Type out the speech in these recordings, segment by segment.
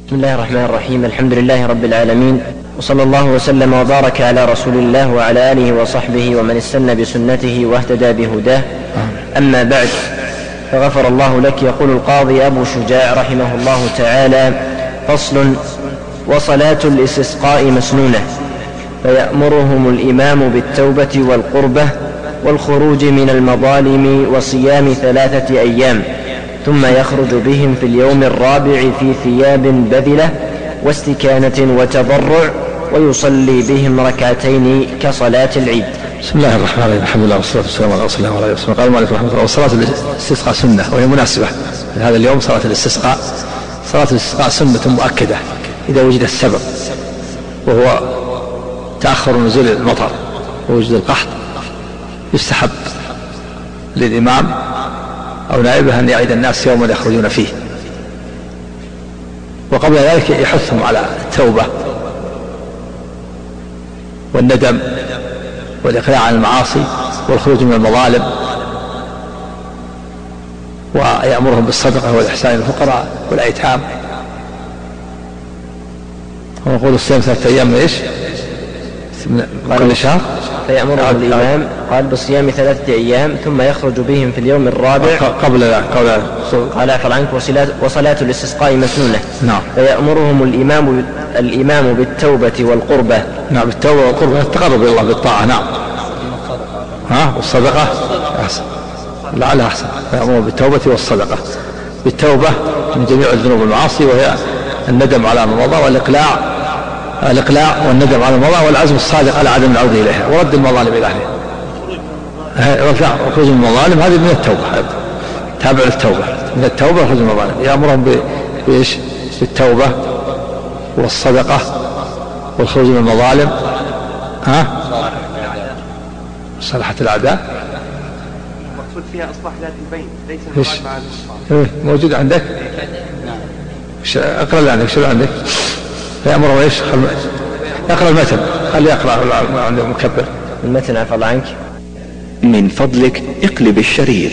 بسم الله الرحمن الرحيم. الحمد لله رب العالمين، وصلى الله وسلم وبارك على رسول الله وعلى آله وصحبه ومن استنى بسنته واهتدى بهداه. أما بعد، فغفر الله لك. يقول القاضي أبو شجاع رحمه الله تعالى: فصل: وصلاة الاستسقاء مسنونة، فيأمرهم الإمام بالتوبة والقربة والخروج من المظالم وصيام 3 أيام، ثم يخرج بهم في اليوم الرابع في ثياب بذلة واستكانة وتضرع، ويصلي بهم 2 كصلاة العيد. بسم الله الرحمن الرحيم. الحمد لله والصلاة والسلام على رسول الله وعلى آله وصحبه. قال المؤلف رحمه الله: وصلاة الاستسقاء سنة، وهي مناسبة لهذا اليوم. صلاة الاستسقاء سنة مؤكدة إذا وجد السبب، وهو تأخر نزول المطر ووجود القحط. يستحب للإمام أو نائبه أن يعيد الناس يوما يخرجون فيه، وقبل ذلك يحثهم على التوبة والندم والإقلاع عن المعاصي والخروج من المظالم، ويأمرهم بالصدقة والإحسان للفقراء والأيتام. ونقول الصيام 3 أيام من إيش؟ من كل شهر. فيأمرهم الإمام قال بالصيام 3 أيام، ثم يخرج بهم في اليوم الرابع. قال عفوا عنك: وصلاة الاستسقاء مسنونة. نعم. فيأمرهم الإمام بالتوبة والقربة. نعم، بالتوبة والقربة، التقرب إلى الله بالطاعة. نعم. والصدقة أحسن، لعلها أحسن. فيأمرهم بالتوبة والصدقة. بالتوبة من جميع الذنوب والمعاصي، وهي الندم على ما مضى والإقلاع والندم على المضى والعزم الصادق على عدم العودة إليها ورد المظالم إلى أهلها. والخروج من المظالم هذه من التوبة، تابع للتوبة. من التوبة والخروج من المظالم. يأمرهم بإيش؟ بالتوبة والصدقة والخروج من المظالم. صلاحة الأعداء مقصود فيها إصلاح ذات البين، ليس المراد مع المصالح. موجود عندك؟ اقرأ اللي عندك. شو عندك؟ فيأمرهم ايش؟ اقرأ المتن، خلي يقرأ عنده مكبر المتن. عفى الله عنك. من فضلك اقلب الشريط.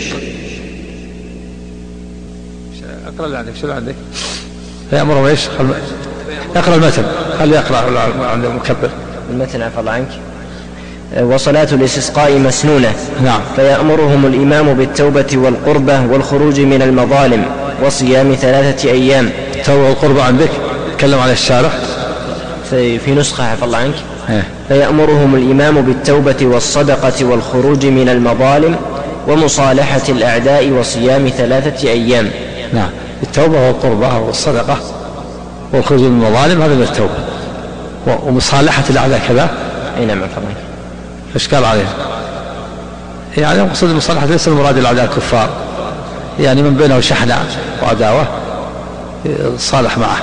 اقرأ اللي عندك. شو عندك؟ فيأمرهم ايش؟ اقرأ المتن، خلي يقرأ عنده مكبر المتن. عفى الله عنك. وصلاة الاستسقاء مسنونة. نعم. فيأمرهم الإمام بالتوبة والقربة والخروج من المظالم وصيام 3 أيام. التوبة والقربة عندك؟ تكلم على الشارح في نسخة. عفى الله عنك. فيأمرهم الإمام بالتوبة والصدقة والخروج من المظالم ومصالحة الأعداء وصيام 3 أيام. نعم. التوبة والقربة والصدقة والخروج من المظالم هذا من التوبة، ومصالحة الأعداء كذا. أي نعم. عفى الله عنك. إشكال عليه، يعني مقصود المصالحة ليس المراد الأعداء الكفار، يعني من بينه شحنة وعداوة صالح معه.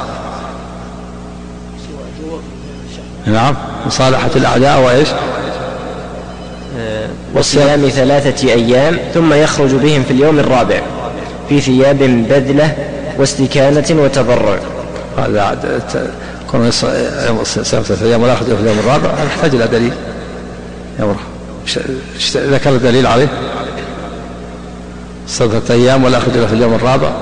نعم. مصالحة الأعداء وإيش؟ وصيام 3 أيام، ثم يخرج بهم في اليوم الرابع في ثياب بذلة واستكانة وتضرع. هذا كون صيام 3 أيام ولا يخرج في اليوم الرابع، هذا يحتاج إلى دليل. ذكر الدليل عليه 3 أيام ولا يخرج في اليوم الرابع.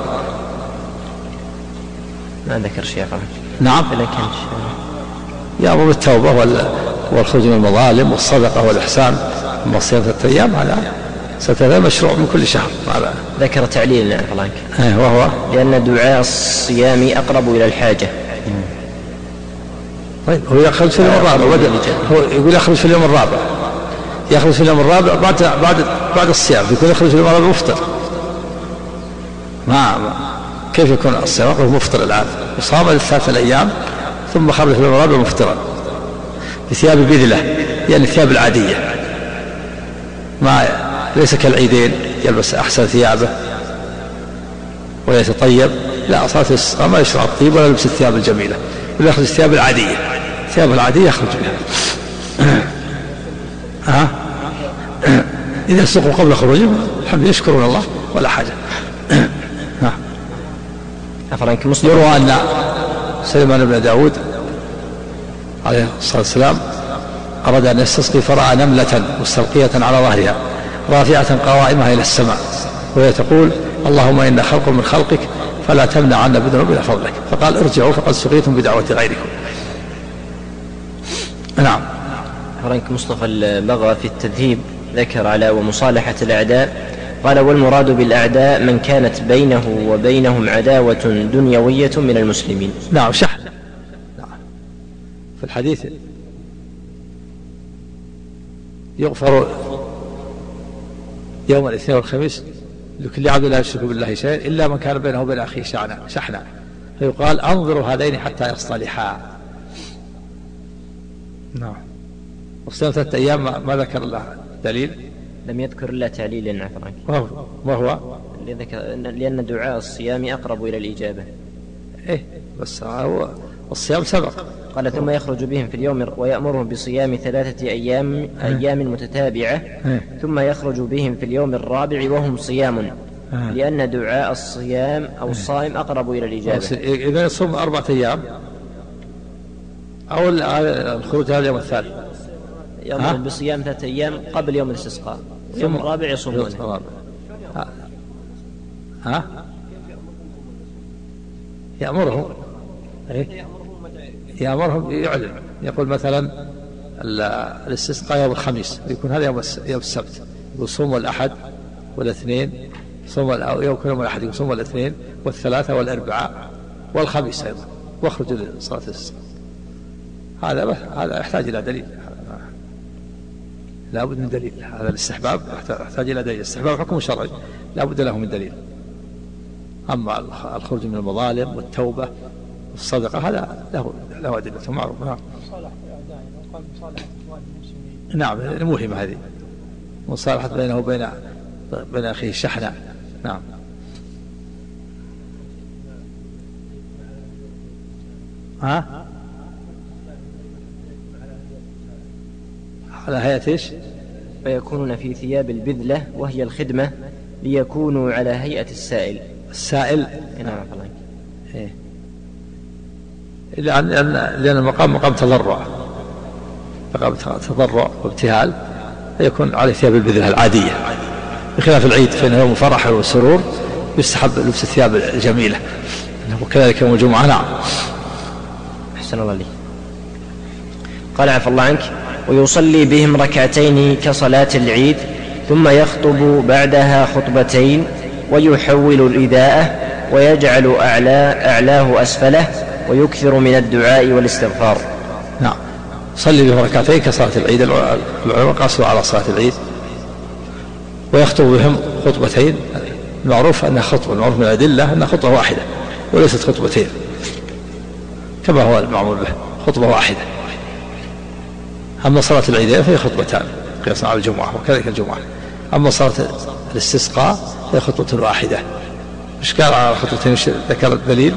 ما ذكر شيء. نعم. يأمر بالتوبة والخروج من المظالم والصدقة والإحسان. أما صيام 3 أيام هذا 3 أيام مشروع من كل شهر. ذكر تعليل. عفى الله عنك. وهو لأن دعاء الصيام أقرب إلى الحاجة. طيب، هو يخرج في اليوم الرابع. هو يقول يخرج في اليوم الرابع، يخرج في اليوم الرابع بعد الصيام. يكون يخرج في اليوم الرابع مفطر. كيف يكون الصيام مفطر الآن؟ وصام 3 أيام ثم خرج في اليوم الرابع مفطرا بثياب بذلة، يعني الثياب العادية، ليس كالعيدين يلبس أحسن ثيابه ويتطيب. لا، صلاة الاستسقاء ما يشرع الطيب ولا يلبس الثياب الجميلة، ولا يخرج الثياب العادية. الثياب العادية يخرج بها. إذا استقوا قبل خروجهم الحمد لله يشكرون الله ولا حاجة. يروى أن سليمان بن داود عليه الصلاة والسلام أراد أن يستسقي فرأى نملة مستلقية على ظهرها رافعة قوائمها إلى السماء، وهي تقول: اللهم إن خلق من خلقك فلا تمنع عنا بذنوب إلى فضلك. فقال ارجعوا فقد سقيتم بدعوة غيركم. نعم. فرانك مصطفى البغا في التذهيب ذكر على ومصالحة الأعداء، قال والمراد بالأعداء من كانت بينه وبينهم عداوة دنيوية من المسلمين. نعم شحن. نعم في الحديث يغفر يوم الاثنين والخميس لكل عبد لا يشرك بالله شيئا إلا من كان بينه وبين أخيه شحنا، فيقال انظروا هذين حتى يصطلحا. نعم. وصيام 3 أيام ما ذكر الله دليل، لم يذكر إلا تعليل عفرانك. ما هو؟ لأن دعاء الصيام أقرب إلى الإجابة. إيه بس هو الصيام سبق. قال ثم يخرج بهم في اليوم ويأمرهم بصيام 3 أيام متتابعة، ثم يخرج بهم في اليوم الرابع وهم صيام، لأن دعاء الصيام أو الصائم أقرب إلى الإجابة. إذا يصوم 4 أيام أو الخروج هذا اليوم الثالث يأمرهم بصيام 3 أيام قبل يوم الاستسقاء، يوم الرابع يصومونه. يأمرهم يعلن، يقول مثلا الاستسقاء يوم الخميس، يكون هذا يوم السبت، يقول صوموا الأحد والاثنين، صوموا يوم الأحد يقول صوموا الاثنين والثلاثة والأربعاء والخميس أيضا، واخرجوا لصلاة الاستسقاء. هذا يحتاج إلى دليل، لا بد من دليل. هذا الاستحباب يحتاج إلى دليل، الاستحباب حكم شرعي لا بد له من دليل. أما الخروج من المظالم والتوبة والصدقة هذا له أدلة معروفة. نعم مهمة هذه مصالحة بينه وبين أخيه شحنة. نعم. على هيئة ايش؟ فيكونون في ثياب البذلة وهي الخدمة، ليكونوا على هيئة السائل. نعم. إيه. لأن المقام مقام تضرع، وابتهال، فيكون على ثياب البذلة العادية، بخلاف العيد فإنه يوم فرح وسرور يستحب لبس الثياب الجميلة، وكذلك يوم الجمعة. نعم. أحسن الله لي. قال عفى الله عنك ويصلي بهم 2 ركعتين كصلاة العيد، ثم يخطب بعدها خطبتين ويحول الرداءة ويجعل أعلاه أسفله ويكثر من الدعاء والاستغفار. نعم. صلي بهم 2 ركعتين كصلاة العيد، العلماء قاسوا على صلاة العيد، ويخطب بهم خطبتين. المعروف أنها خطبة، المعروف من الأدلة أنها خطبة واحدة وليست خطبتين كما هو المعمول به، خطبة واحدة. أما صلاة العيدين فهي خطبتان قياسا على الجمعة، وكذلك الجمعة. أما صلاة الاستسقاء هي خطبة واحدة. مش قال على خطبتين ذكر الدليل؟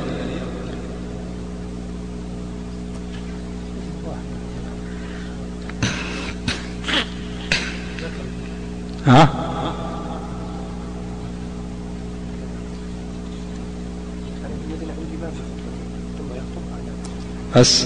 بس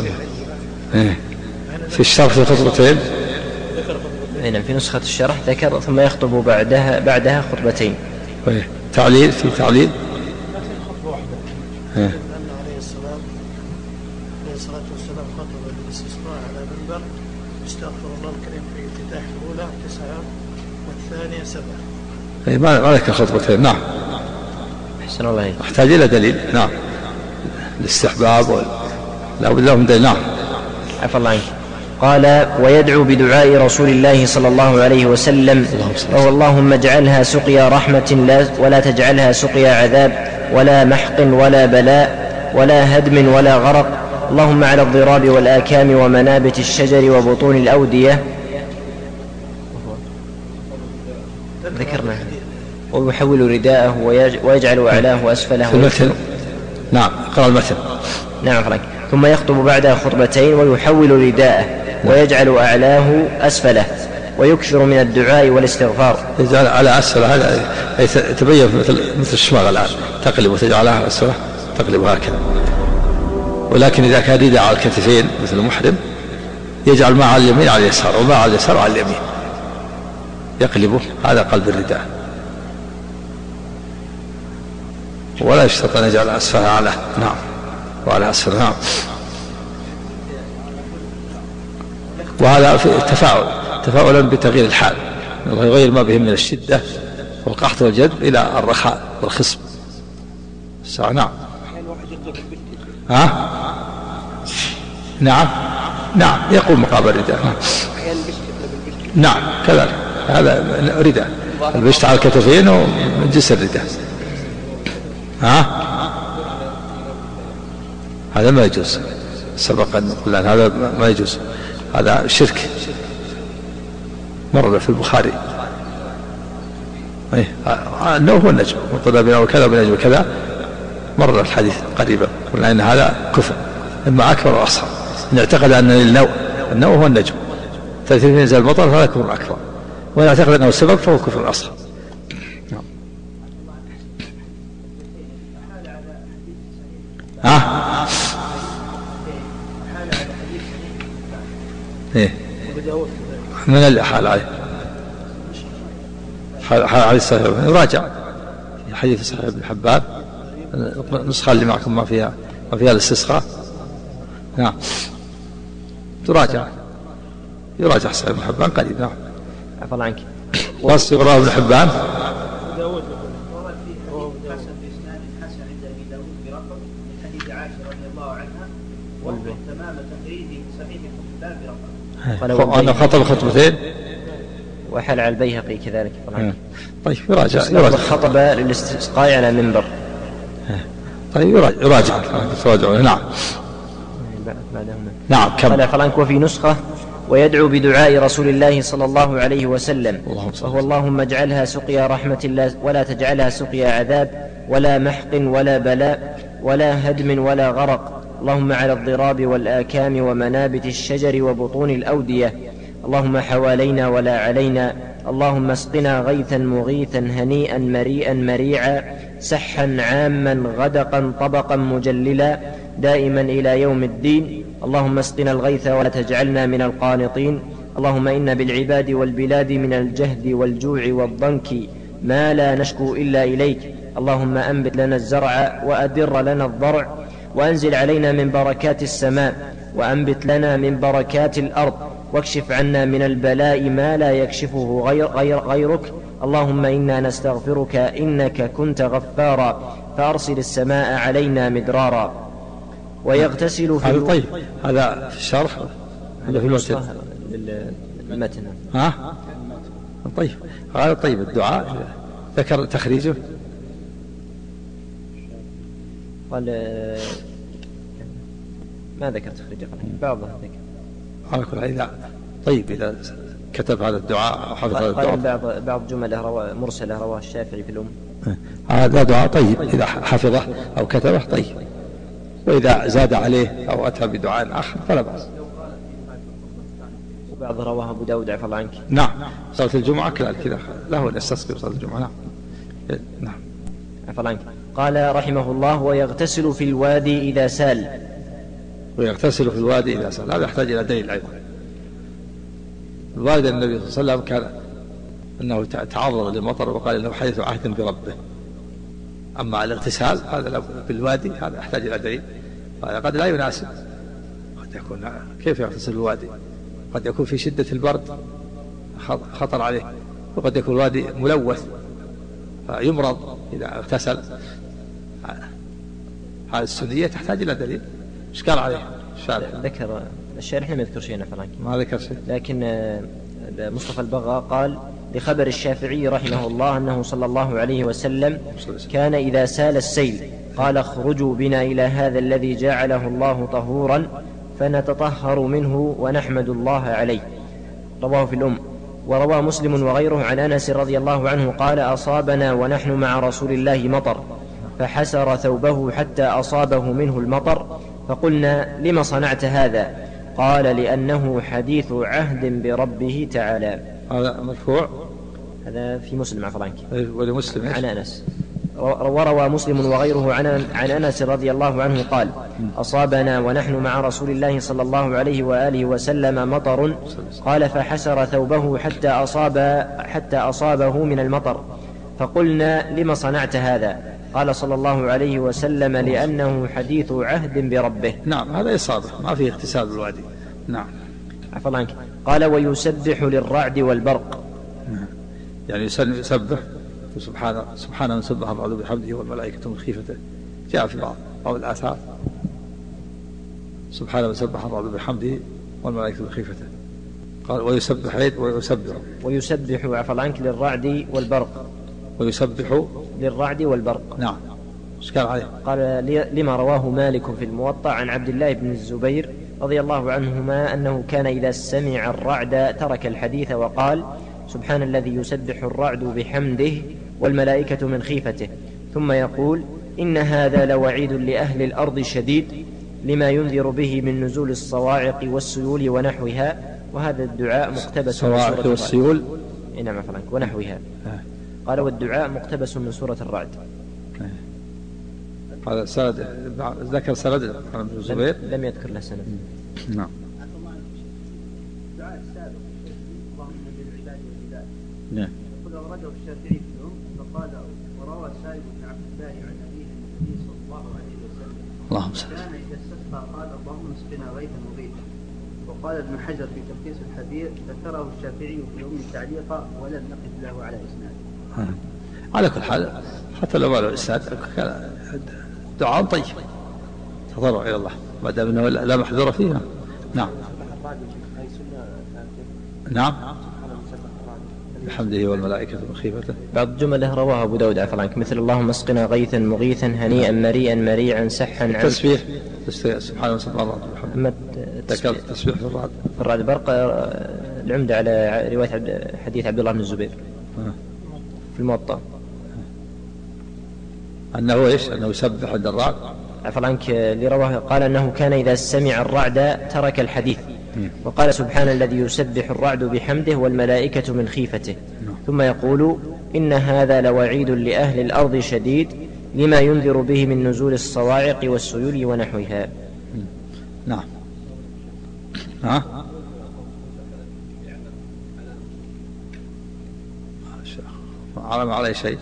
في الشرح في خطبتين. نعم في نسخة الشرح ذكر ثم يخطب بعدها خطبتين. تعليل في تعليل. خطبة واحدة. أن عليه الصلاة والسلام خطب بالاستسقاء على منبر استغفر الله الكريم في افتتاح الأولى 9 والثانية 7. ما ذكر خطبتين. نعم. أحسن الله إليك. احتاج إلى دليل. نعم. الاستحباب لا بد له من دليل. نعم. عفى الله عنك. قال ويدعو بدعاء رسول الله صلى الله عليه وسلم، وهو اللهم اجعلها سقيا رحمة ولا تجعلها سقيا عذاب ولا محق ولا بلاء ولا هدم ولا غرق، اللهم على الضراب والآكام ومنابت الشجر وبطون الأودية. ذكرنا. ويحول رداءه ويجعل أعلاه أسفله. في المتن. نعم اقرأ المتن. نعم فرق. ثم يخطب بعدها خطبتين ويحول رداءه ويجعل أعلاه أسفله ويكثر من الدعاء والاستغفار. يجعل على أسفله هذا يتبين مثل الشماغ الآن، تقلب وتجعلها أسفله، تقلب هكذا. ولكن إذا كان رداء على الكتفين مثل المحرم يجعل ما على اليمين على اليسار وما على اليسار على اليمين، يقلبه. هذا قلب الرداء. ولا يشترط أن يجعل أسفلها أعلى. نعم، وعلى أسفل. نعم. وهذا في تفاؤلا بتغيير الحال، الله يغير ما بهم من الشدة والقحط والجدب إلى الرخاء والخصب. نعم. نعم يقوم مقابل الرداء. نعم كذلك، هذا رداء البشت على الكتفين ومن جنس الرداء. هذا ما يجوز، سبق أن قلنا هذا ما يجوز، هذا شرك، مر في البخاري. أنه هو النجم وطلب بنا وكذا بنجم وكذا، مر الحديث قريبا، قلنا إن هذا كفر إما أكبر وأصغر. إن اعتقد أن النوء هو النجم تأثير في نزال المطر فهذا كفر أكبر، وإن اعتقد أنه السبب فهو كفر أصغر. من اللي حال عليه حال الصحيح يراجع في حديث صحيح ابن حبان، النسخة اللي معكم ما فيها الاستسقاء. نعم يراجع صحيح ابن حبان قريب. نعم عفوا عنك. وصف يقرأ ابن حبان. أنا خطب خطبتين وحل على البيهقي كذلك. طيب يراجع خطب للاستسقاء على منبر. طيب يراجع. نعم نعم. قال فرانك وفي نسخة ويدعو بدعاء رسول الله صلى الله عليه وسلم، وهو اللهم اجعلها سقيا رحمة الله ولا تجعلها سقيا عذاب ولا محق ولا بلاء ولا هدم ولا غرق، اللهم على الضراب والآكام ومنابت الشجر وبطون الأودية، اللهم حوالينا ولا علينا، اللهم اسقنا غيثا مغيثا هنيئا مريئا مريعا سحا عاما غدقا طبقا مجللا دائما إلى يوم الدين، اللهم اسقنا الغيث ولا تجعلنا من القانطين، اللهم إن بالعباد والبلاد من الجهد والجوع والضنك ما لا نشكو إلا إليك، اللهم أنبت لنا الزرع وأدر لنا الضرع وأنزل علينا من بركات السماء وأنبت لنا من بركات الأرض واكشف عنا من البلاء ما لا يكشفه غيرك، اللهم إنا نستغفرك إنك كنت غفارا فأرسل السماء علينا مدرارا. ويغتسل في هذا طيب، هذا في الشرح هذا في المتن. طيب هذا طيب. الدعاء ذكر تخريجه، قال ما ذكر تخريجه، بعضه ذكر على كل حال. طيب إذا كتب هذا الدعاء أو حفظ هذا الدعاء، بعض جمله مرسله رواه الشافعي في الأم، هذا دعاء طيب إذا حفظه أو كتبه طيب، وإذا زاد عليه أو أتى بدعاء آخر فلا بأس. وبعض رواه أبو داود عفى الله عنك. نعم صلاة الجمعة كذا له أن يستسقي صلاة الجمعة. نعم عفى الله عنك. قال رحمه الله ويغتسل في الوادي إذا سال. ويغتسل في الوادي إذا سال، هذا يحتاج إلى دليل أيضا. الوالد النبي صلى الله عليه وسلم كان أنه تعرض للمطر وقال إنه حديث عهد بربه. أما الاغتسال هذا بالوادي هذا يحتاج إلى دليل، هذا قد لا يناسب، قد يكون كيف يغتسل الوادي؟ قد يكون في شدة البرد خطر عليه، وقد يكون الوادي ملوث فيمرض إذا اغتسل. هذه السنية تحتاج إلى دليل. إيش قال عليه الشارح؟ ذكر الشارح لم يذكر شيئا فرانك، ما ذكر شيء، لكن مصطفى البغا قال لخبر الشافعي رحمه الله أنه صلى الله عليه وسلم كان إذا سال السيل قال اخرجوا بنا إلى هذا الذي جعله الله طهورا فنتطهر منه ونحمد الله عليه، رواه في الأم. وروى مسلم وغيره عن أنس رضي الله عنه قال أصابنا ونحن مع رسول الله مطر فحسر ثوبه حتى أصابه منه المطر فقلنا لم صنعت هذا؟ قال لأنه حديث عهد بربه تعالى. هذا مرفوع، هذا في مسلم عفوا عنك. ولمسلم عن أنس. وروى مسلم وغيره عن أنس رضي الله عنه قال أصابنا ونحن مع رسول الله صلى الله عليه وآله وسلم مطر قال فحسر ثوبه حتى أصابه من المطر فقلنا لم صنعت هذا؟ قال صلى الله عليه وسلم لأنه حديث عهد بربه. نعم هذا إصابة، ما فيه اغتسال بالوادي. نعم. عفوا عنك. قال ويسبح للرعد والبرق. يعني يسبح سبحان من سبح الرعد بحمده والملائكة من خيفته. جاء في بعض الآثار سبحان من سبح الرعد بحمده والملائكة من خيفته. قال ويسبح عفوا عنك للرعد والبرق. ويسبح للرعد والبرق. نعم. ايش قال عليه؟ قال لما رواه مالك في الموطأ عن عبد الله بن الزبير رضي الله عنهما أنه كان إذا سمع الرعد ترك الحديث وقال سبحان الذي يسبح الرعد بحمده والملائكة من خيفته، ثم يقول إن هذا لوعيد لأهل الأرض شديد لما ينذر به من نزول الصواعق والسيول ونحوها. وهذا الدعاء مقتبس من سورة والسيول. نعم فرنك ونحوها. قال والدعاء مقتبس من سورة الرعد. هذا سند ذكر سند عن ابن الزبير لم يذكر له سند. نعم. الدعاء السابق اللهم نجل العباد والبلاد. نعم. يقول أورده الشافعي في الأم فقال وروى سالم بن عبد الله عن أبيه النبي صلى الله عليه وسلم اللهم صل. كان إذا استسقى قال اللهم اسقنا غيثا مغيثا. وقال ابن حجر في تلخيص الحديث ذكره الشافعي في الأم تعليقا ولم نقف له على إسناده. على كل حال حتى لو ما له إسناد كان دعاء طيب تضرع إلى الله ما دام أنه لا محذور فيه. نعم. نعم. بحمده والملائكة من خيفته. بعض جمله رواه أبو داود عفوا عنك مثل اللهم اسقنا غيثا مغيثا هنيئا مريئا مريعا سحا عن التسبيح سبحانه وتعالى. التسبيح في الرعد برق العمدة على رواية حديث عبد الله بن الزبير في الموطأ أنه إيش؟ أنه يسبح عند الرعد. عفوا عنك اللي رواه قال أنه كان إذا سمع الرعد ترك الحديث وقال سبحان الذي يسبح الرعد بحمده والملائكة من خيفته، ثم يقول إن هذا لوعيد لأهل الأرض شديد لما ينذر به من نزول الصواعق والسيول ونحوها. نعم. ما عليه شيء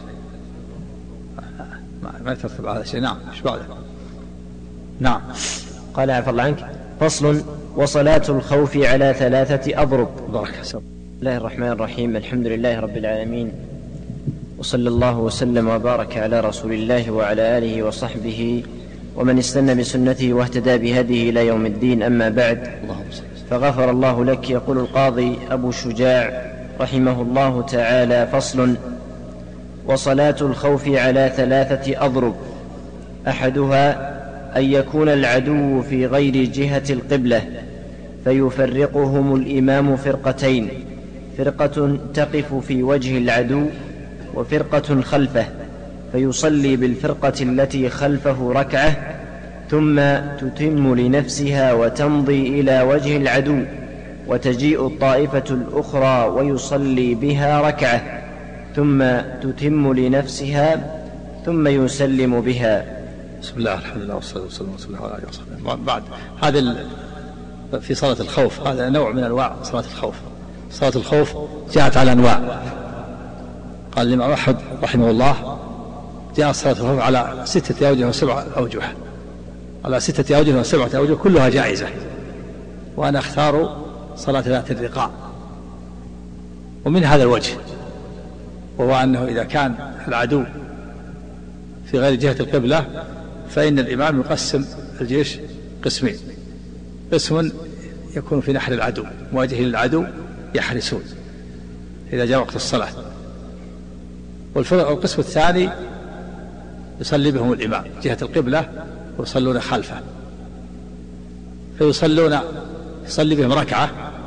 ما يترتب على شيء. نعم. ايش بعده؟ نعم. قال عفى الله عنك فصل وصلاة الخوف على 3 أضرب. بارك الله. بسم الله الرحمن الرحيم. الحمد لله رب العالمين وصلى الله وسلم وبارك على رسول الله وعلى آله وصحبه ومن استنى بسنته واهتدى بهديه إلى يوم الدين. أما بعد فغفر الله لك. يقول القاضي أبو شجاع رحمه الله تعالى فصل وصلاة الخوف على 3 أضرب. أحدها أن يكون العدو في غير جهة القبلة فيفرقهم الإمام فرقتين، فرقة تقف في وجه العدو وفرقة خلفه، فيصلي بالفرقة التي خلفه ركعة ثم تتم لنفسها وتمضي إلى وجه العدو وتجيء الطائفة الأخرى ويصلي بها ركعة ثم تتم لنفسها ثم يسلم بها. بسم الله الحمد لله والصلاة والسلام على آله وصحبه. بعد هذا في صلاة الخوف هذا نوع من أنواع صلاة الخوف. صلاة الخوف جاءت على أنواع. قال الإمام أحمد رحمه الله جاء صلاة الخوف على 6 أوجه و7 أوجه، على 6 أوجه و7 أوجه كلها جائزة، وأنا أختار صلاة ذات الرقاع. ومن هذا الوجه وهو أنه إذا كان العدو في غير جهة القبلة فإن الإمام يقسم الجيش قسمين، قسم يكون في نحر العدو مواجه للعدو يحرسون إذا جاء وقت الصلاة، والقسم الثاني يصلي بهم الإمام جهة القبلة ويصلون خلفه، يصلي بهم ركعة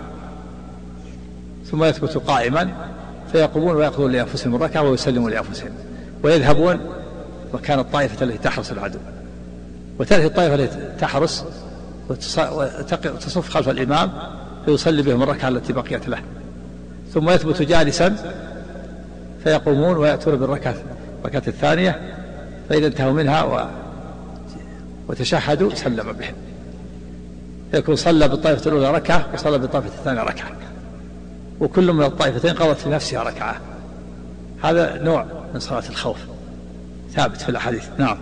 ثم يثبت قائما فيقومون ويقضون لأنفسهم الركعة ويسلمون لأنفسهم ويذهبون مكان الطائفة التي تحرس العدو، وتأتي الطائفة التي تحرس وتصف خلف الإمام فيصلي بهم الركعة التي بقيت له، ثم يثبت جالسا فيقومون ويأتون بالركعة الثانية، فإذا انتهوا منها وتشهدوا سلم بهم، يكون صلى بالطائفة الأولى ركعة وصلى بالطائفة الثانية ركعة، وكل من الطائفتين قضت لنفسها ركعة. هذا نوع من صلاة الخوف. ثابت في الأحاديث. نعم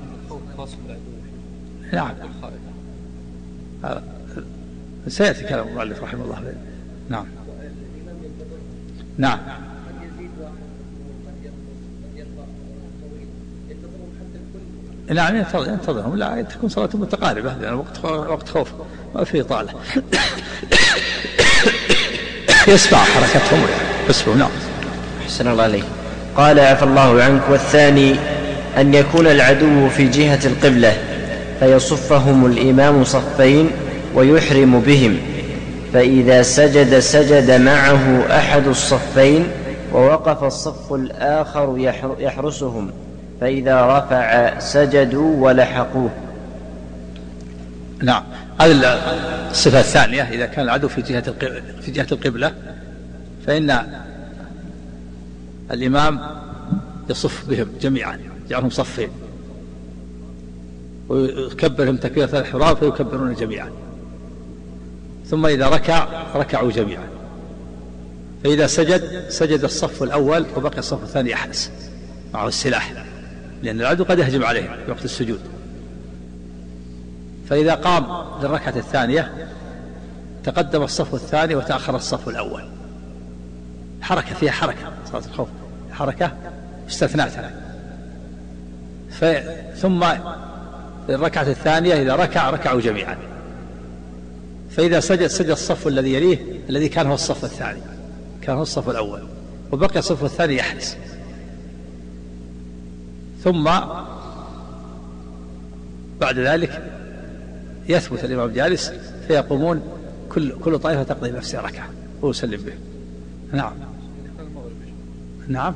نعم سيأتي كلام المؤلف رحمه الله. نعم نعم نعم ينتظرهم، لا تكون صلاة متقاربة لأن وقت خوف ما فيه طالة يسمع حركتهم ويسمعوا. نعم. أحسن الله عليك. قال عفى الله عنك. والثاني أن يكون العدو في جهة القبلة فيصفهم الإمام صفين ويحرم بهم، فإذا سجد سجد معه أحد الصفين ووقف الصف الآخر يحرسهم، فإذا رفع سجدوا ولحقوه. نعم. هذه الصفة الثانية. إذا كان العدو في جهة القبلة فإن الإمام يصف بهم جميعا، يجعلهم صفين ويكبرهم تكبيرة الإحرام فيكبرون جميعا، ثم إذا ركعوا جميعا، فإذا سجد الصف الأول وبقي الصف الثاني يحرس معه السلاح، لأن العدو قد يهجم عليهم في وقت السجود. فإذا قام للركعة الثانية تقدم الصف الثاني وتأخر الصف الأول. حركة فيها حركة، صلاة الخوف حركة استثناءتها. ثم الركعة الثانية إذا ركعوا جميعا، فإذا سجد الصف الذي يليه الذي كان هو الصف الثاني، كان هو الصف الأول، وبقي الصف الثاني يحرس. ثم بعد ذلك يثبت الإمام جالس فيقومون كل طائفة تقضي نفسها ركعة ويسلم به. نعم نعم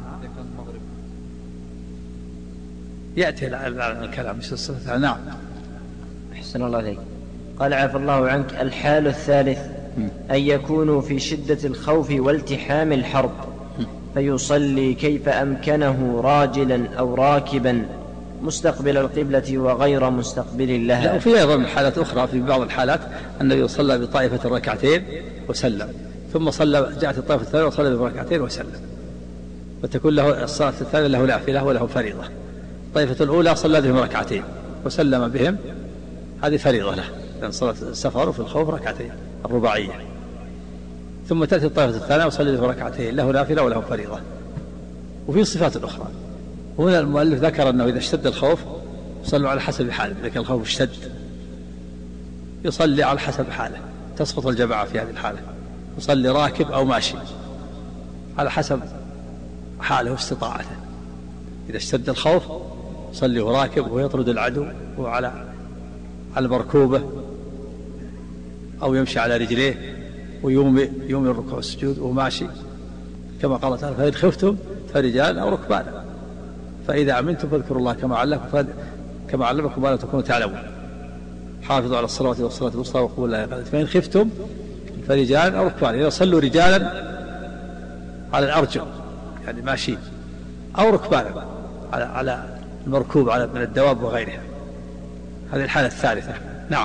يأتي الكلام. نعم. أحسن الله عليك. قال عفى الله عنك. الحال الثالث أن يكونوا في شدة الخوف والتحام الحرب فيصلي كيف أمكنه راجلا أو راكبا مستقبل القبلة وغير مستقبل لها. وفي أيضا حالات أخرى، في بعض الحالات النبي صلى بطائفة ركعتين وسلم، ثم جاءت الطائفة الثانية وصلى بركعتين وسلم، وتكون له الصلاة الثانية له نافلة وله فريضة. الطائفة الأولى صلى بهم ركعتين وسلم بهم، هذه فريضة له لأن صلاة السفر وفي الخوف ركعتين الرباعية. ثم تأتي الطائفة الثانية وصلى بهم ركعتين له نافلة وله فريضة. وفي صفات أخرى. هنا المؤلف ذكر أنه إذا اشتد الخوف يصلوا على حسب حاله. إذا كان الخوف اشتد يصلي على حسب حاله، تسقط الجماعة في هذه الحالة، يصلي راكب أو ماشي على حسب حاله واستطاعته. إذا اشتد الخوف يصلي راكب ويطرد العدو وعلى مركوبه، أو يمشي على رجليه ويومي الركوع والسجود وماشي، كما قال تعالى فإن خفتم فرجال أو ركبانا فإذا أمنتم فاذكروا الله كما علمكم ما لا تكونوا تعلمون. حافظوا على الصلاة والصلاة الوسطى وقولوا لا يقال. فإن خفتم فرجال أو ركبانا، إذا صلوا رجالا على الأرجل يعني ماشي، أو ركبانا على المركوب من الدواب وغيرها. هذه الحالة الثالثة. نعم.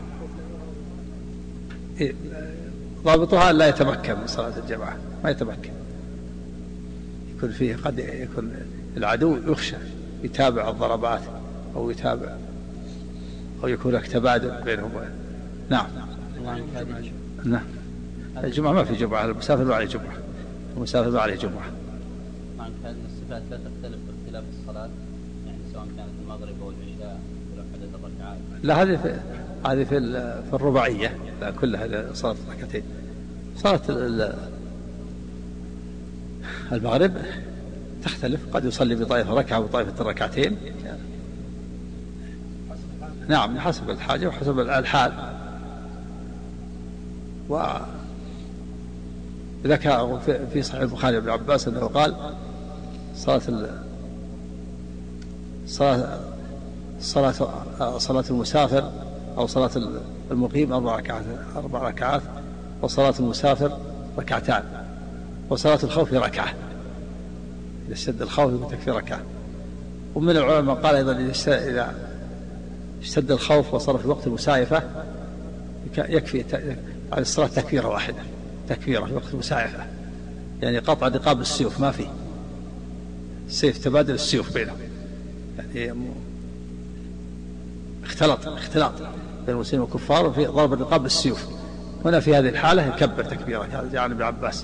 ضابطها لا يتمكن من صلاة الجماعة، ما يتمكن، يكون فيه قد يكون العدو يخشى يتابع الضربات أو يكون لك تبادل بينهم. نعم. نعم. الجمعة ما في جمعة، المسافر ما عليه جمعة، المسافر ما عليه جمعة. معنى هذه الصفات لا تختلف باختلاف الصلاة، يعني سواء كانت المغرب أو العشاء ولو عدد الركعات. لا، هذه في الرباعية، لا كلها صلاة ركعتين. صلاة المغرب تختلف، قد يصلي بطائفة ركعة وطائفة ركعتين. نعم، حسب الحاجة وحسب الحال. وذكر في صحيح البخاري ابن عباس أنه قال صلاة المسافر أو صلاة المقيم 4 ركعات، وصلاة المسافر ركعتان، وصلاة الخوف ركعة. إذا اشتد الخوف يكفي ركعة. ومن العلماء قال أيضا إذا اشتد الخوف وصار في وقت المسايفة يكفي على الصلاة تكبيرة واحدة، تكبيرة في وقت المسايفة، يعني قطع رقاب السيوف، ما في السيف تبادل السيوف بينهم، يعني اختلاط بين المسلمين والكفار في ضرب الرقاب بالسيوف. هنا في هذه الحالة يكبر تكبيرة، هذا جاء عن ابن عباس.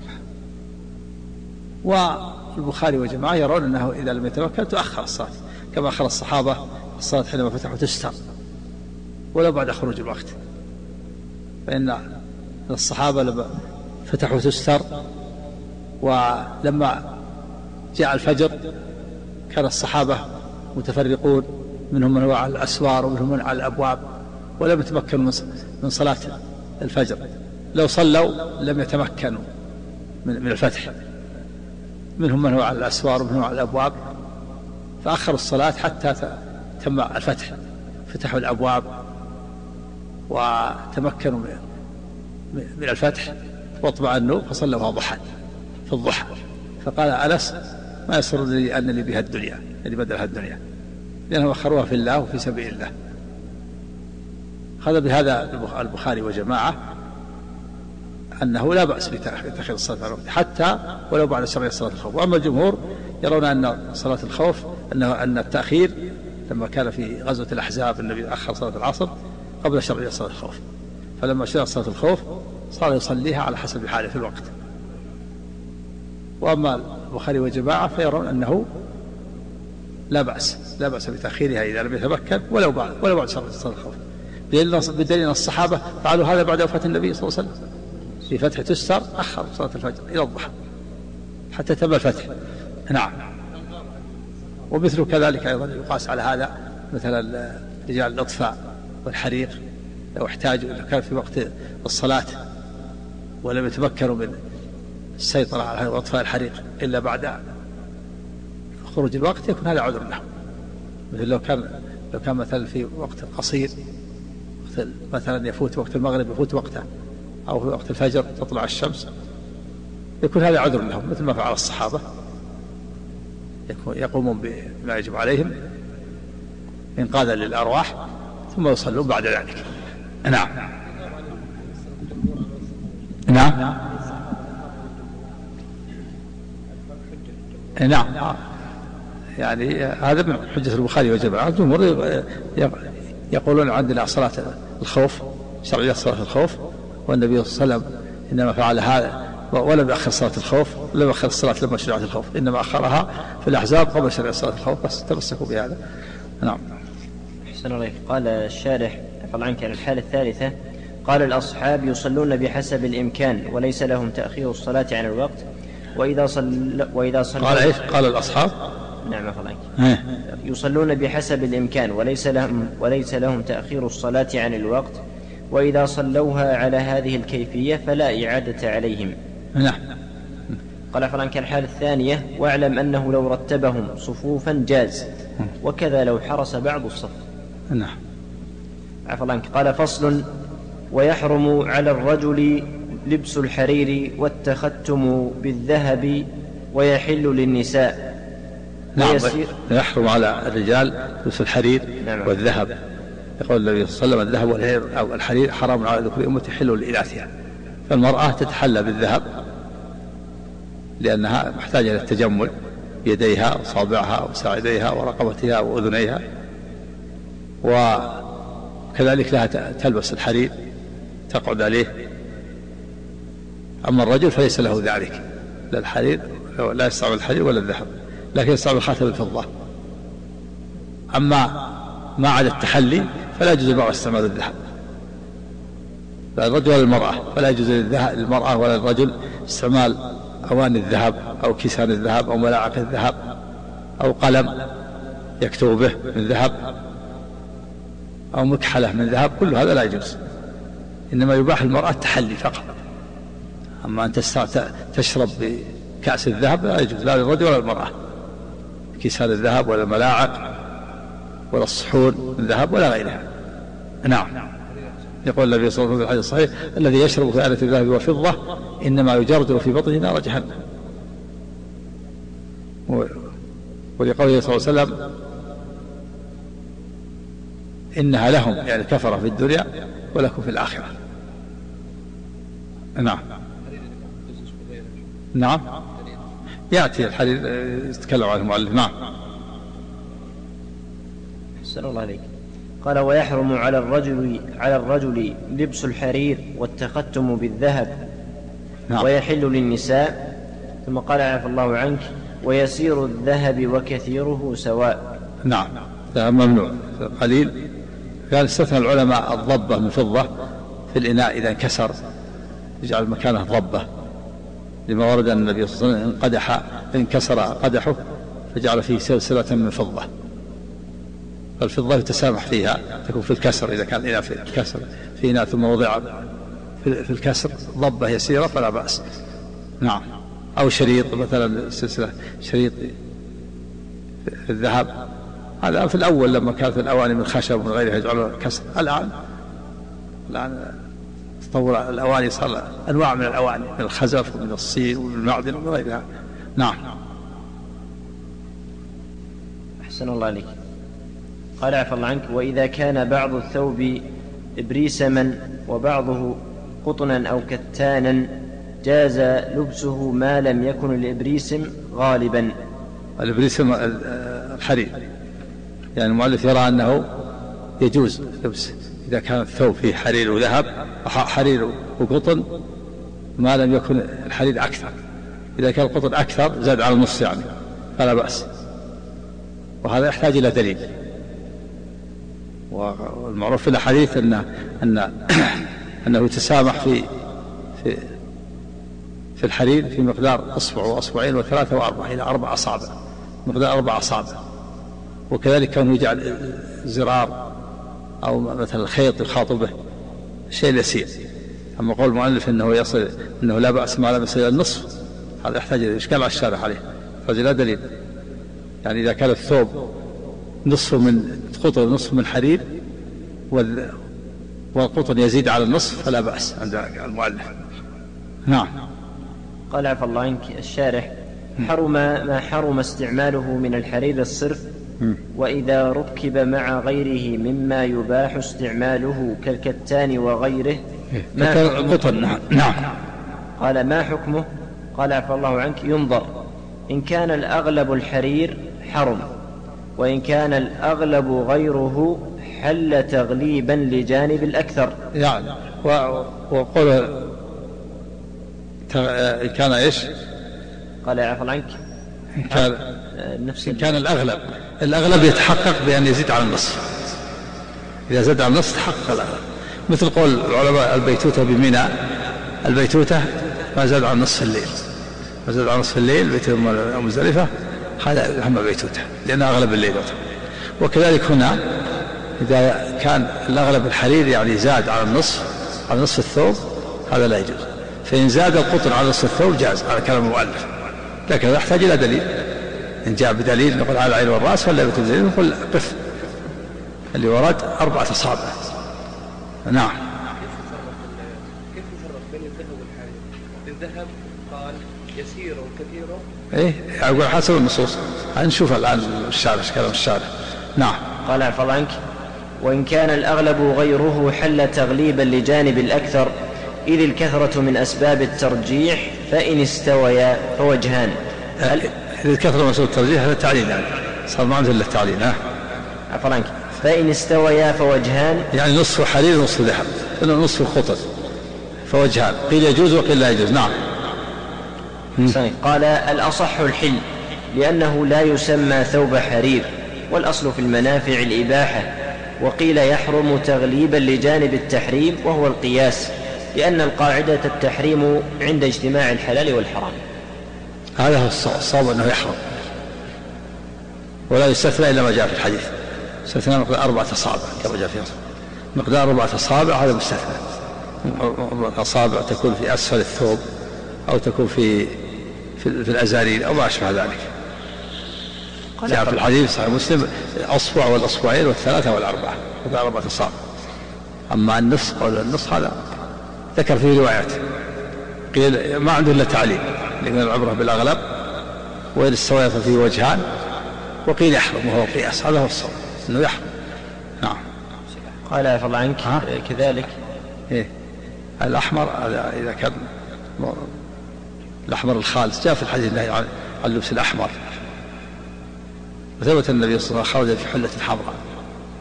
والبخاري وجماعة يرون أنه إذا لم يتمكن تؤخر الصلاة، كما أخر الصحابة الصلاة حينما فتحوا تستر ولو بعد خروج الوقت، فإن الصحابة لما فتحوا تستر ولما جاء الفجر كان الصحابة متفرقون، منهم من هو على الأسوار ومنهم من على الأبواب، ولم يتمكنوا من صلاة الفجر. لو صلوا لم يتمكنوا من الفتح، منهم من هو على الأسوار ومنهم على الأبواب، فأخروا الصلاة حتى تم الفتح، فتحوا الأبواب وتمكنوا من الفتح واطمأنوا فصلوا ضحى في الضحى. فقال أنس: ما يسرني أن لي بها الدنيا، يعني بدلها الدنيا، لأنهم أخروها في الله وفي سبيل الله. هذا بهذا البخاري وجماعة أنه لا بأس بتأخير الصلاة على الوقت حتى ولو بعد شرعية صلاة الخوف. وأما الجمهور يرون أن صلاة الخوف أن التأخير لما كان في غزوة الأحزاب النبي أخر صلاة العصر قبل شرعية صلاة الخوف، فلما شرع صلاة الخوف صار يصليها على حسب حاله في الوقت. وأما البخاري وجماعة فيرون أنه لا بأس بتأخيرها إذا لم يتمكن ولو بعد شرعية صلاة الخوف، بدليل أن الصحابة فعلوا هذا بعد وفاة النبي صلى الله عليه وسلم. في فتح تستر أخر صلاة الفجر إلى الضحى حتى تم الفتح. نعم. ومثل كذلك أيضا يقاس على هذا مثلا رجال الإطفاء والحريق، لو احتاجوا إذا كان في وقت الصلاة ولم يتمكنوا من السيطرة على إطفاء الحريق إلا بعد خروج الوقت، يكون هذا عذر لهم. مثل لو كان مثلا في وقت قصير، مثلا يفوت وقت المغرب يفوت وقته، أو في وقت الفجر تطلع الشمس، يكون هذا عذر لهم، مثل ما فعل الصحابة، يقومون بما يجب عليهم إنقاذا للأرواح ثم يصلون بعد ذلك. نعم. نعم. نعم. يعني هذا من حجة البخاري وجماعة. الجمهور يقولون عندنا صلاة الخوف، شرعية صلاة الخوف، والنبي صلى الله عليه وسلم إنما فعل هذا ولم يأخر صلاة الخوف، لم يأخر الصلاة لما شرعت الخوف، إنما أخرها في الأحزاب قبل شرع صلاة الخوف، بس تمسكوا بهذا. نعم. أحسن الله. قال الشارح عفوا عنك عن الحالة الثالثة: قال الأصحاب يصلون بحسب الإمكان وليس لهم تأخير الصلاة عن الوقت، وإذا صلى قال إيش؟ قال الأصحاب. نعم عفوا عنك. يصلون بحسب الإمكان وليس لهم تأخير الصلاة عن الوقت، وإذا صلوها على هذه الكيفية فلا إعادة عليهم. نعم. قال فلان كالحالة الثانية: واعلم أنه لو رتبهم صفوفا جاز، وكذا لو حرس بعض الصف. نعم. عفوا عنك. قال: فصل: ويحرم على الرجل لبس الحرير والتختم بالذهب، ويحل للنساء. نعم. يحرم على الرجال لبس الحرير والذهب. يقول النبي صلى الله عليه وسلم: الذهب أو الحرير حرام على ذكور أمتي حل لإناثها. فالمرأة تتحلى بالذهب لأنها محتاجة إلى التجمل بيديها وصابعها وساعديها ورقبتها وأذنيها، وكذلك لها تلبس الحرير تقعد عليه. أما الرجل فليس له ذلك، لا الحرير، لا يستعمل الحرير ولا الذهب، لكن يستعمل خاتم الفضة. أما ما عدا التحلي فلا يجوز للمرأة استعمال الذهب، لا الرجل ولا المرأة، فلا يجوز للمرأة ولا الرجل استعمال أواني الذهب أو كيسان الذهب أو ملاعق الذهب أو قلم يكتب به من ذهب أو مكحلة من ذهب، كل هذا لا يجوز. إنما يباح المرأة التحلي فقط. أما أن تشرب بكأس الذهب لا يجوز، لا للرجل ولا المرأة، كيسان الذهب ولا الملاعق ولا الصحون من ذهب ولا غيرها. نعم. يقول النبي صلى الله عليه وسلم في الحديث الصحيح: الذي يشرب في آلة الذهب والفضة إنما يجرجر في بطنه نار جهنم. ولقوله صلى الله عليه وسلم: إنها لهم، يعني كفر في الدنيا، ولكم في الآخرة. نعم. نعم. يأتي الحديث يتكلم عنه المؤلف. نعم. أحسن الله عليك. قال ويحرم على الرجل لبس الحرير والتختم بالذهب نعم. ويحل للنساء. ثم قال عفى الله عنك ويسير الذهب وكثيره سواء. نعم ممنوع قليل. قال استثنى العلماء الضبة من فضة في الإناء إذا انكسر يجعل مكانه ضبة، لما ورد أن النبي صلى الله عليه وسلم انكسر قدحه فجعل فيه سلسلة من فضة. فالفضة يتسامح فيها، تكون في الكسر إذا كان الإناء في الكسر في إناء ثم وضع في الكسر ضبة يسيرة فلا بأس. نعم. أو شريط مثلا سلسلة شريط في الذهب، هذا في الأول لما كانت الأواني من خشب ومن غيرها يجعلون كسر. الآن تطور الأواني، صار أنواع من الأواني من الخزف ومن الصين ومن المعدن ومن غيرها. نعم. أحسن الله عليك. قال عفى الله عنك وإذا كان بعض الثوب إبريسما وبعضه قطنا أو كتانا جاز لبسه ما لم يكن الإبريسم غالبا. الإبريسم الحرير، يعني المؤلف يرى أنه يجوز لبس إذا كان الثوب فيه حرير وذهب، حرير وقطن، ما لم يكن الحرير أكثر. إذا كان القطن أكثر زاد على النص يعني فلا بأس، وهذا يحتاج إلى دليل. والمعروف في الحديث أنه يتسامح في الحرير في مقدار أصبع وأصبعين وثلاثة وأربعة إلى 4 أصابع، مقدار 4 أصابع. وكذلك كونه يجعل زرار أو مثلا الخيط يخاط به شيء يسير. أما قول المؤلف أنه يصل أنه لا بأس ما لم يصل إلى النصف، هذا يحتاج إلى إشكال على الشارح عليه، فهذا لا دليل. يعني إذا كان الثوب نصف من قطن نصف من حرير والقطن يزيد على النصف فلا بأس عند المؤلف. نعم. قال عفى الله عنك الشارح حرم ما حرم استعماله من الحرير الصرف، وإذا ركب مع غيره مما يباح استعماله كالكتان وغيره ما قطن. نعم. قال ما حكمه؟ قال عفى الله عنك ينظر، إن كان الأغلب الحرير حرم، وإن كان الأغلب غيره حل تغليبا لجانب الأكثر. يعني وقل كان إيش؟ قال عفى الله عنك كان الأغلب يتحقق بأن يزيد على النصف. إذا زاد على النصف تحقق الأغلب، مثل قول العلماء البيتوتة بمنى، البيتوتة ما زاد على نصف الليل، ما زاد على نصف الليل بيت مزدلفة، هذا هم بيتوتة لأن أغلب الليل. وكذلك هنا إذا كان الأغلب الحرير يعني زاد على النصف، على نصف الثوب، هذا لا يجوز. فإن زاد القطن على نصف الثوب جاز على كلام المؤلف، لكن هذا يحتاج إلى دليل. إن جاء بدليل نقول على العين والرأس، ولا بدليل نقول قف اللي ورد 4 أصابع. نعم. كيف يفرق بين الذهب والحرير؟ الذهب قال يسير وكثير، إيه أقول حسب النصوص. هنشوف الآن الشارح كلام الشارح. نعم. قال عفى الله عنك وإن كان الأغلب غيره حل تغليبا لجانب الأكثر، إذ الكثرة من أسباب الترجيح، فإن استويا فوجهان. إذا الكثرة من أسباب الترجيح هذا تعليل، يعني صار ما عنده إلا التعليل. عفى الله عنك فإن استويا فوجهان، يعني نصف حرير ونصف ذهب، نصف خطط، فوجهان، قيل يجوز وقيل لا يجوز. نعم. قال الأصح الحل، لأنه لا يسمى ثوب حرير، والأصل في المنافع الإباحة. وقيل يحرم تغليبا لجانب التحريم، وهو القياس، لأن القاعدة التحريم عند اجتماع الحلال والحرام. هذا هو الصواب أنه يحرم، ولا يستثنى إلا ما جاء في الحديث. استثنى مقدار 4 أصابع كما جاء في مقدار 4 أصابع، هذا مستثنى. 4 أصابع تكون في أسفل الثوب، أو تكون في الأزارين أو ما أشبه ذلك. جاء في الحديث صحيح مسلم أصبع والأصبعين والثلاثة والأربعة، هذا 4 أصابع. أما النصف أو النصف هذا ذكر فيه روايات، قيل ما عنده إلا تعليل، لأن العبرة بالأغلب، وإن استوى ففيه وجهان، وقيل يحرم وهو قياس. هذا هو الصواب أنه يحرم. نعم. قال عفى الله عنك كذلك الأحمر إذا كان الأحمر الخالص، جاء في الحديث النهي عن لبس الأحمر، وثبت النبي صلى الله عليه وسلم خرج في حلة حمراء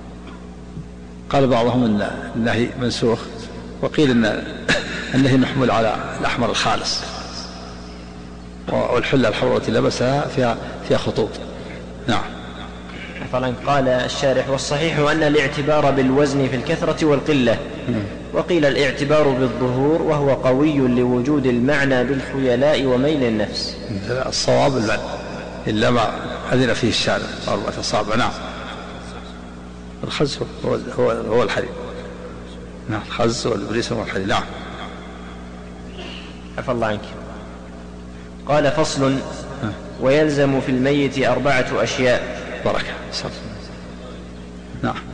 قال بعضهم ان النهي منسوخ، وقيل ان النهي محمول على الاحمر الخالص، والحله الحمراء التي لبسها فيها خطوط. نعم. فلان قال الشارح: والصحيح أن الاعتبار بالوزن في الكثرة والقلة، وقيل الاعتبار بالظهور، وهو قوي لوجود المعنى بالخيلاء وميل النفس. الصواب المعنى إلا ما أذن فيه الشارع 4 أصابع. نعم. الخز هو الحرير. نعم، الخز والبريس هو الحرير. نعم. عفى الله عنك. قال: فصل: ويلزم في الميت 4 أشياء. بركة. نعم.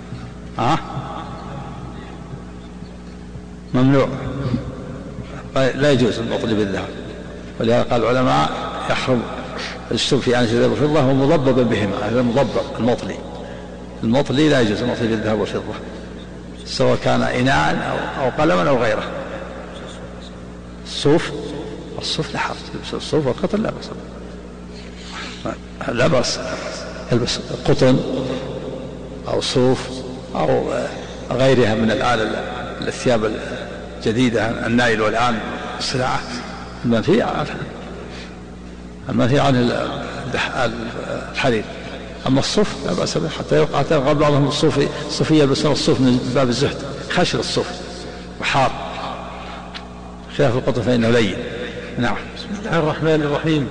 ممنوع، لا يجوز المطلي بالذهب، ولهذا قال العلماء يحرم الشرب في آنية الذهب والفضة ومضببا بهما. هذا المضبب المطلي لا يجوز المطلي بالذهب والفضة، سواء كان إناء أو قلما أو غيره. الصوف لا حرج، الصوف والقطن لا بأس، يلبس قطن أو صوف أو غيرها من الثياب الجديدة، النايل والآن الصناعة المنفي عن الحرير. أما الصوف لا بأس به، حتى قال بعضهم الصوفية يلبسون الصوف من باب الزهد، خشن الصوف وحار، خلاف القطن فإنه لين. نعم. بسم الله الرحمن الرحيم.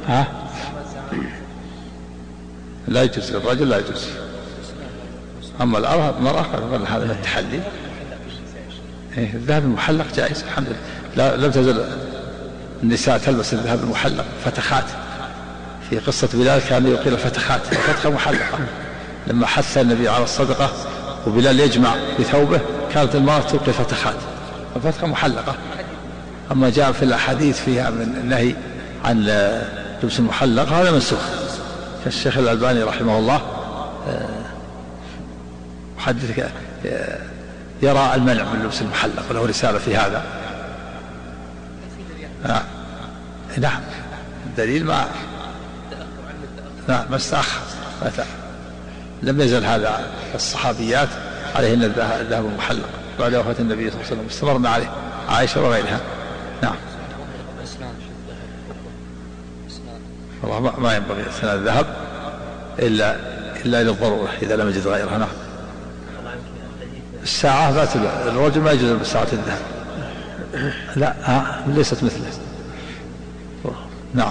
لا يجوز للرجل، لا يجوز. أما المرأة قال هذا التحلي. الذهب المحلق جائز الحمد لله، لم تزل النساء تلبس الذهب المحلق فتخات. في قصة بلال كان يقيل الفتخات، فتخة محلقة. لما حث النبي على الصدقة وبلال يجمع بثوبه، كانت المرأة تلقي فتخات، الفتخة محلقة. أما جاء في الأحاديث فيها من النهي عن لبس المحلق هذا منسوخ. الشيخ الألباني رحمه الله محدث يرى المنع من لبس المحلق، وله رسالة في هذا. نعم، الدليل ما استأخر، لم يزل هذا الصحابيات عليهن الذهب المحلق بعد وفاة النبي صلى الله عليه وسلم، استمرنا عليه عائشة وغيرها. نعم. والله ما ينبغي اسنان الذهب إلا للضرورة إذا لم يجد غيرها. نعم. الساعة ذات الرجل ما يجوز بساعة الذهب، لا ليست مثله. نعم.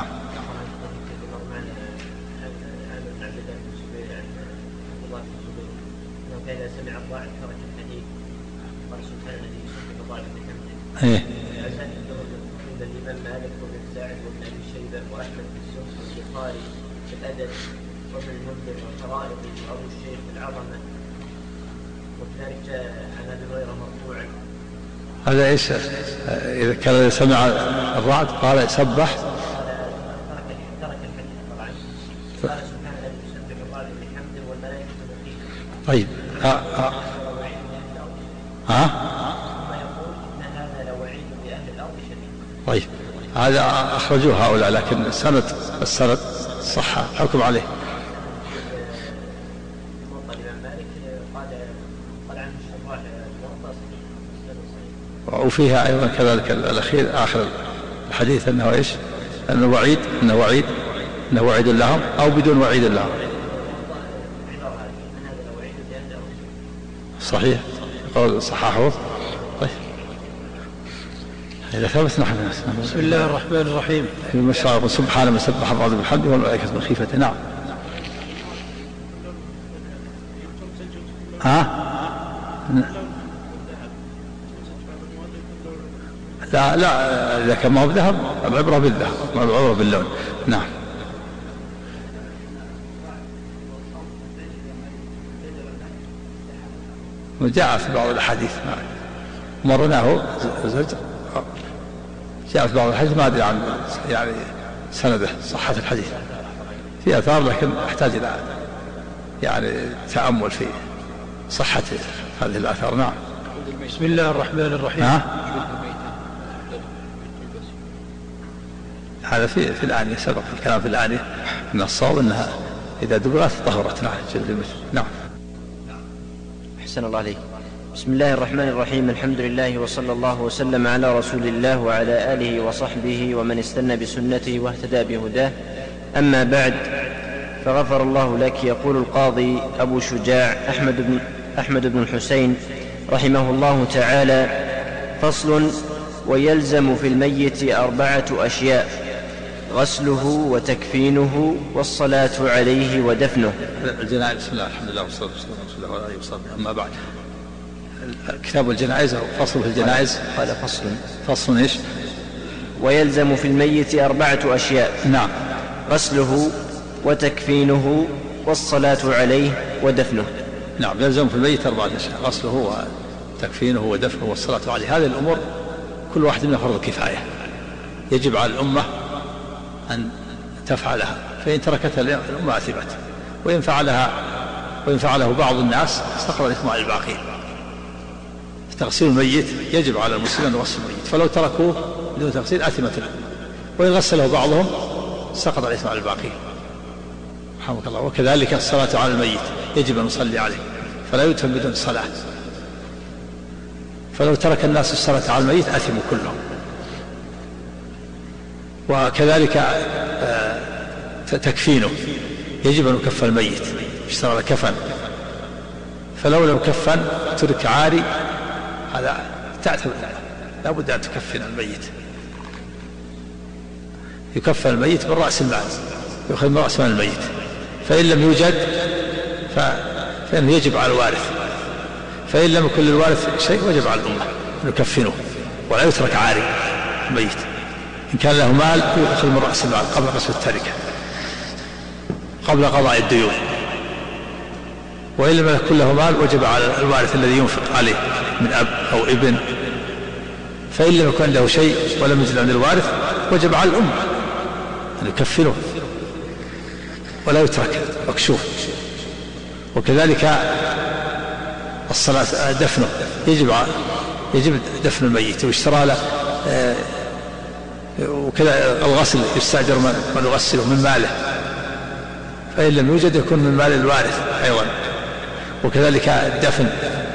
ايه. الإمام مالك وابن سعد وابن أبي شيبة وأحمد بن السنة والبخاري في الأدب وابن المنذر والفرائض وأبو الشيخ في العظمة، وكذلك جاء عن أبي هريرة مرفوعا. هذا ايش؟ إذا كان سمع الرعد قال سبح، ترك الحديث طبعا، قال سبحان الذي يسبح الرعد بحمده والملائكة مقيمة. طيب. طيب، هذا أخرجوه هؤلاء، لكن السند صح حكم عليه. وفيها أيضا كذلك الأخير آخر الحديث أنه إيش؟ أنه وعيد لهم أو بدون وعيد لهم. صحيح، قول صححه. طيب، إذا ثبت نحن. بسم الله الرحمن الرحيم. سبحان من سبح الرعد بحمده والملائكة من خيفته. نعم. لا إذا كان ما هو بذهب العبرة بالذهب، ما العبرة باللون. نعم. وجاء في بعض الأحاديث مرناه زوج، جاء في بعض الحديث ما أدري عن يعني سنده صحة الحديث، في آثار لكن أحتاج إلى يعني تأمل في صحة هذه الآثار. نعم. بسم الله الرحمن الرحيم. هذا في الآنية، سبق الكلام في الآنية أن الصواب أنها إذا دبرت طهرت. نعم. أحسن الله عليك. بسم الله الرحمن الرحيم. الحمد لله وصلى الله وسلم على رسول الله وعلى آله وصحبه ومن استنى بسنته واهتدى بهداه. أما بعد، فغفر الله لك. يقول القاضي أبو شجاع أحمد بن الحسين رحمه الله تعالى: فصل: ويلزم في الميت 4 أشياء: غسله وتكفينه والصلاة عليه ودفنه. الجنائز. بسم الله الحمد لله والصلاة والسلام على رسول الله وعلى آله وصحبه. أما بعد، كتاب الجنائز أو فصل في الجنائز. قال فصل إيش؟ ويلزم في الميت 4 أشياء: نعم. غسله وتكفينه والصلاة عليه ودفنه. نعم، يلزم في الميت 4 أشياء: غسله وتكفينه ودفنه والصلاة عليه. هذه الأمور كل واحد منها فرض كفاية، يجب على الأمة أن تفعلها، فإن تركتها الأمة أثمت، وإن فعله بعض الناس استقر الإثم على الباقين. تغسيل الميت يجب على المسلمين أن يغسلوا الميت، فلو تركوه بدون تغسيل أثمت الأمة، وإن غسله بعضهم سقط الإثم على الباقين رحمك الله. وكذلك الصلاة على الميت يجب أن نصلي عليه، فلا يدفن بدون صلاة، فلو ترك الناس الصلاة على الميت أثموا كلهم. وكذلك تكفينه، يجب أن يكفن الميت، اشترى له كفن، فلو لم يكفن ترك عاري، هذا تعتبر لا بد أن تكفن الميت. يكفن الميت من رأس المال، يأخذ من رأس مال الميت، فإن لم يوجد فإنه يجب على الوارث، فإن لم يكن للوارث شيء وجب على الأمة أن يكفنه ولا يترك عاري الميت. إن كان له مال يأخذ من رأس المال قبل قسم التركة، قبل قضاء الديون، وإن لم يكن له مال وجب على الوارث الذي ينفق عليه من أب أو ابن، فإن لم يكن له شيء ولم يجد عند الوارث وجب على الأمة أن يكفنه ولا يترك مكشوف. وكذلك الصلاة دفنه، يجب دفن الميت واشترى له، وكذا الغسل يستأجر من يغسله من ماله، فإن لم يوجد يكون من مال الوارث أيضا. وكذلك الدفن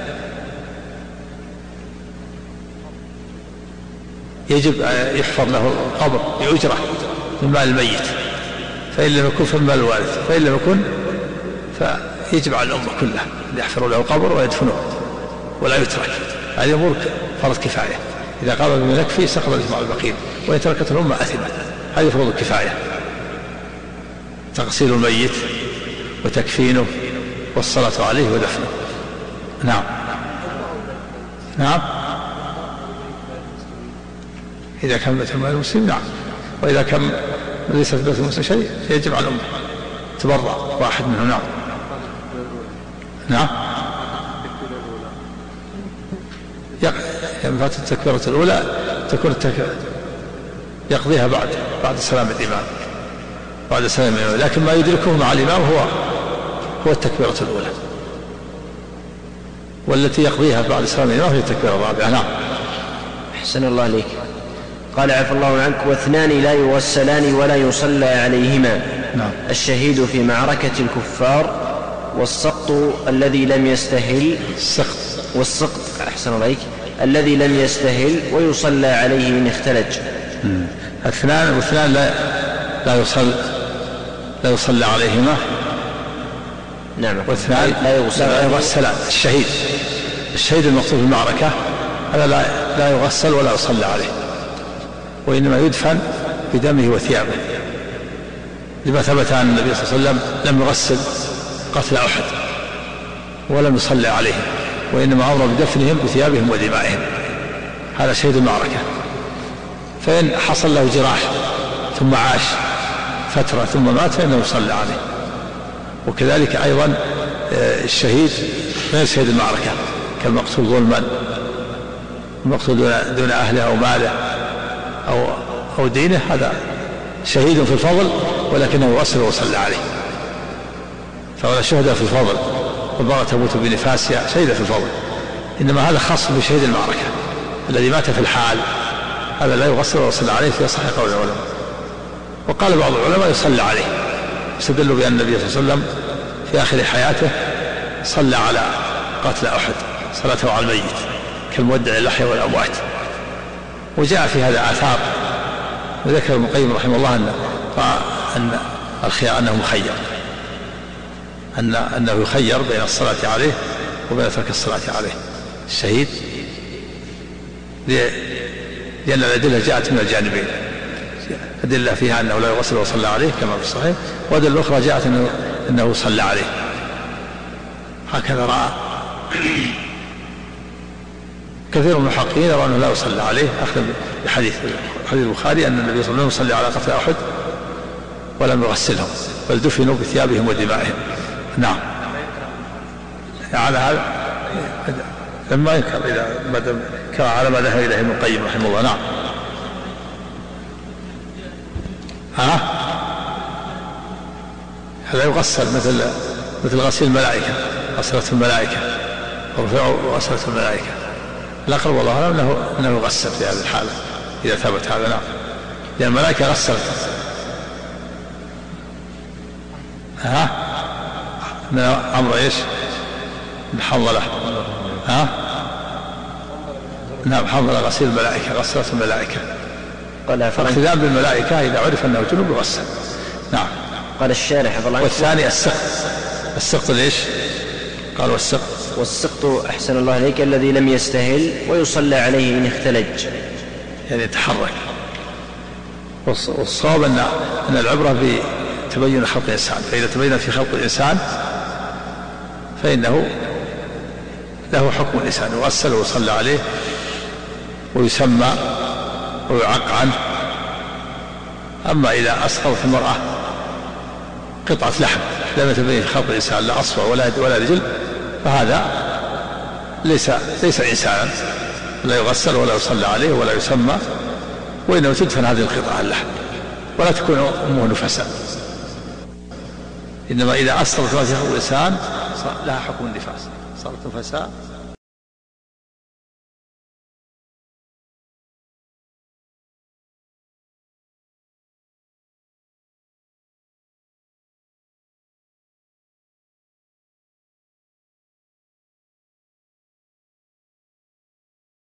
يجب يحفر له القبر بأجرة من مال الميت، فإن لم يكن فمن مال الوارث، فإن لم يكن فيجب على الأمة كلها أن يحفروا له القبر ويدفنوه ولا يترك. هذه أمور فرض كفاية، إذا قام بما يكفي سقط الإثم على الباقين، وإن تركت الأمة أثمت. هذه فروض الكفاية: تغسيل الميت وتكفينه والصلاة عليه ودفنه. نعم. إذا كان بيت المال المسلم نعم، وإذا كان ليس في بيت المسلم شيء يجب على الأمة تبرع واحد منهم. نعم. فاتت التكبيرة الأولى تكون يقضيها بعد سلام الإمام، بعد سلام الإمام، لكن ما يدركه مع الإمام هو التكبيرة الأولى، والتي يقضيها بعد سلام الإمام هي التكبيرة الرابعة. نعم. أحسن الله عليك. قال: عفى الله عنك. واثنان لا يغسلان ولا يصلى عليهما: نعم. الشهيد في معركة الكفار، والسقط الذي لم يستهل، والسقط أحسن عليك الذي لم يستهل ويصلى عليه إن اختلج. واثنان لا يصلى عليهما. نعم. واثنان لا يغسلان. الشهيد المقتول في المعركة هذا لا يغسل ولا يصلى عليه، وإنما يدفن بدمه وثيابه، لما ثبت عن النبي صلى الله عليه وسلم لم يغسل قتل أحد ولم يصلى عليهم، وإنما أمر بدفنهم بثيابهم ودمائهم. هذا شهيد المعركة. فإن حصل له جراح ثم عاش فترة ثم مات فإنه يصلى عليه. وكذلك أيضا الشهيد غير شهيد المعركة كالمقتول ظلما، المقتول دون أهله أو ماله أو دينه، هذا شهيد في الفضل ولكنه يغسل ويصلى عليه، فهذا شهد في الفضل، والمرأة تموت بنفاسها شهيدة في الفضل. إنما هذا خاص بشهيد المعركة الذي مات في الحال، هذا لا يغسل ويصلى عليه في صحيح قول العلماء. وقال بعض العلماء يصلى عليه، استدلوا بأن النبي صلى الله عليه وسلم في آخر حياته صلى على قتل أحد صلاته على الميت كالمودع الأحياء والأموات. وجاء في هذا آثار، وذكر ابن القيم رحمه الله أن الخيار أنه مخير، أنه يخير بين الصلاة عليه وبين ترك الصلاة عليه الشهيد، لأن الأدلة جاءت من الجانبين، أدلة فيها أنه لا يغسل وصلى عليه كما في الصحيح، وأدلة أخرى جاءت أنه صلى عليه، هكذا رأى كثير من المحققين يرى أنه لا يصلى عليه، أخذ بحديث البخاري أن النبي صلى الله عليه وسلم صلى على قتل أحد ولم يغسلهم بل دفنوا بثيابهم ودمائهم. نعم، على هذا لما ينكر إذا على ما ذهب إليه ابن القيم رحمه الله. نعم. هذا يغسل مثل غسيل الملائكة، غسلة الملائكة ورفعوا غسلة الملائكة. الأقرب والله أعلم أنه يغسل في هذه الحالة إذا ثبت هذا. نعم، لأن الملائكة غسلت من أمر إيش من حنظلة. نعم، حنظلة غسيل الملائكة، غسلة الملائكة. فالاقتداء بالملائكة إذا عرف أنه جنوب يغسل. نعم. قال الشارح والثاني السقط ليش؟ قال والسقط أحسن الله إليك الذي لم يستهل ويصلى عليه إن اختلج، يعني يتحرك. والصواب أن العبرة بتبين خلق الإنسان، فإذا تبين في خلق الإنسان فإنه له حكم الإنسان، يغسل ويصلى عليه ويسمى ويعق عنه. أما إذا أسقطت المرأة قطعة لحم لم يتبين في خلق الإنسان لا أصفر ولا رجل، فهذا ليس إنسانا، لا يغسل ولا يصلى عليه ولا يسمى، وإنه تدفن هذه القطعة اللحم ولا تكون أمه نفساء. إنما إذا أسقطت ما في خلق الإنسان لها حكم النفاس، صارت نفساء